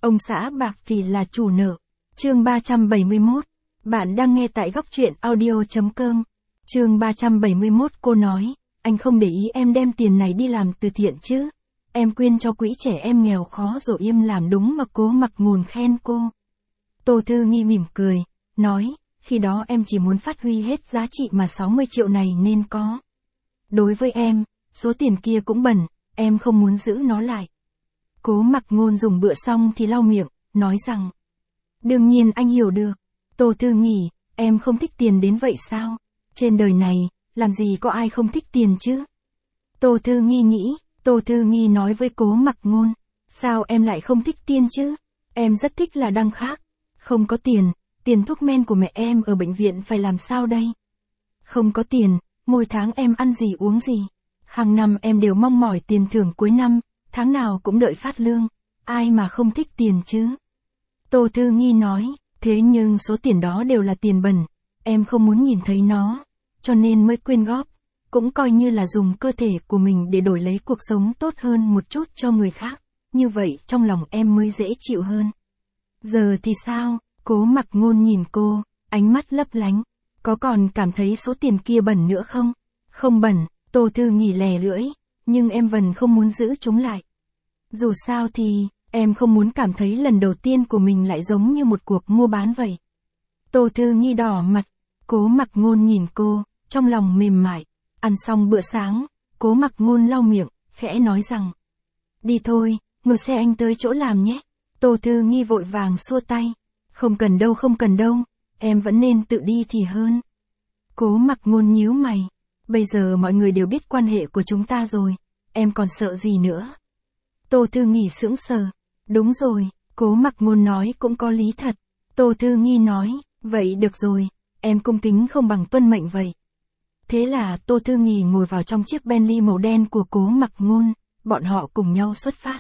Ông xã bạc thì là chủ nợ. Chương 371. Bạn đang nghe tại góc truyện audio.com. Chương 371 cô nói, anh không để ý em đem tiền này đi làm từ thiện chứ. Em quyên cho quỹ trẻ em nghèo khó rồi im làm đúng mà Cố Mặc Ngôn khen cô. Tô Thư Nghi mỉm cười, nói, khi đó em chỉ muốn phát huy hết giá trị mà 60 triệu này nên có. Đối với em, số tiền kia cũng bẩn, em không muốn giữ nó lại. Cố Mặc Ngôn dùng bữa xong thì lau miệng, nói rằng, đương nhiên anh hiểu được. Tô Thư Nghi, em không thích tiền đến vậy sao? Trên đời này, làm gì có ai không thích tiền chứ? Tô Thư Nghi nghĩ, Tô Thư Nghi nói với Cố Mặc Ngôn, sao em lại không thích tiền chứ? Em rất thích là đăng khác. Không có tiền, tiền thuốc men của mẹ em ở bệnh viện phải làm sao đây? Không có tiền, mỗi tháng em ăn gì uống gì? Hàng năm em đều mong mỏi tiền thưởng cuối năm, tháng nào cũng đợi phát lương. Ai mà không thích tiền chứ? Tô Thư Nghi nói, thế nhưng số tiền đó đều là tiền bẩn, em không muốn nhìn thấy nó, cho nên mới quyên góp, cũng coi như là dùng cơ thể của mình để đổi lấy cuộc sống tốt hơn một chút cho người khác, như vậy trong lòng em mới dễ chịu hơn. Giờ thì sao? Cố Mặc Ngôn nhìn cô, ánh mắt lấp lánh, có còn cảm thấy số tiền kia bẩn nữa không? Không bẩn, Tô Thư Nghi lè lưỡi, nhưng em vẫn không muốn giữ chúng lại. Dù sao thì, em không muốn cảm thấy lần đầu tiên của mình lại giống như một cuộc mua bán vậy. Tô Thư Nghi đỏ mặt, Cố Mặc Ngôn nhìn cô, trong lòng mềm mại. Ăn xong bữa sáng, Cố Mặc Ngôn lau miệng, khẽ nói rằng, đi thôi, ngồi xe anh tới chỗ làm nhé. Tô Thư Nghi vội vàng xua tay, không cần đâu, em vẫn nên tự đi thì hơn. Cố Mặc Ngôn nhíu mày, bây giờ mọi người đều biết quan hệ của chúng ta rồi, em còn sợ gì nữa? Tô Thư Nghi sững sờ, đúng rồi, Cố Mặc Ngôn nói cũng có lý thật. Tô Thư Nghi nói, vậy được rồi, em cung kính không bằng tuân mệnh vậy. Thế là Tô Thư Nghi ngồi vào trong chiếc Bentley màu đen của Cố Mặc Ngôn, bọn họ cùng nhau xuất phát.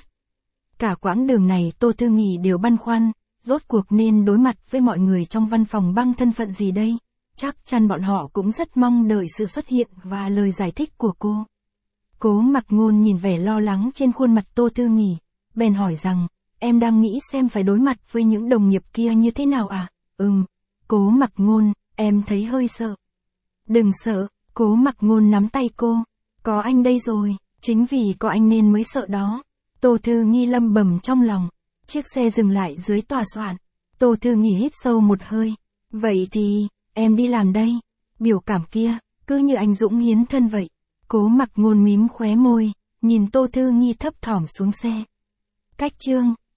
Cả quãng đường này Tô Thư Nghi đều băn khoăn, rốt cuộc nên đối mặt với mọi người trong văn phòng bằng thân phận gì đây? Chắc chắn bọn họ cũng rất mong đợi sự xuất hiện và lời giải thích của cô. Cố Mặc Ngôn nhìn vẻ lo lắng trên khuôn mặt Tô Thư Nghi, bèn hỏi rằng, em đang nghĩ xem phải đối mặt với những đồng nghiệp kia như thế nào à? Cố Mặc Ngôn, em thấy hơi sợ. Đừng sợ, Cố Mặc Ngôn nắm tay cô, có anh đây rồi, chính vì có anh nên mới sợ đó. Tô Thư Nghi lẩm bẩm trong lòng. Chiếc xe dừng lại dưới tòa soạn. Tô Thư Nghi hít sâu một hơi. Vậy thì, em đi làm đây. Biểu cảm kia, cứ như anh dũng hiến thân vậy. Cố Mặc Ngôn mím khóe môi, nhìn Tô Thư Nghi thấp thỏm xuống xe. Cách chương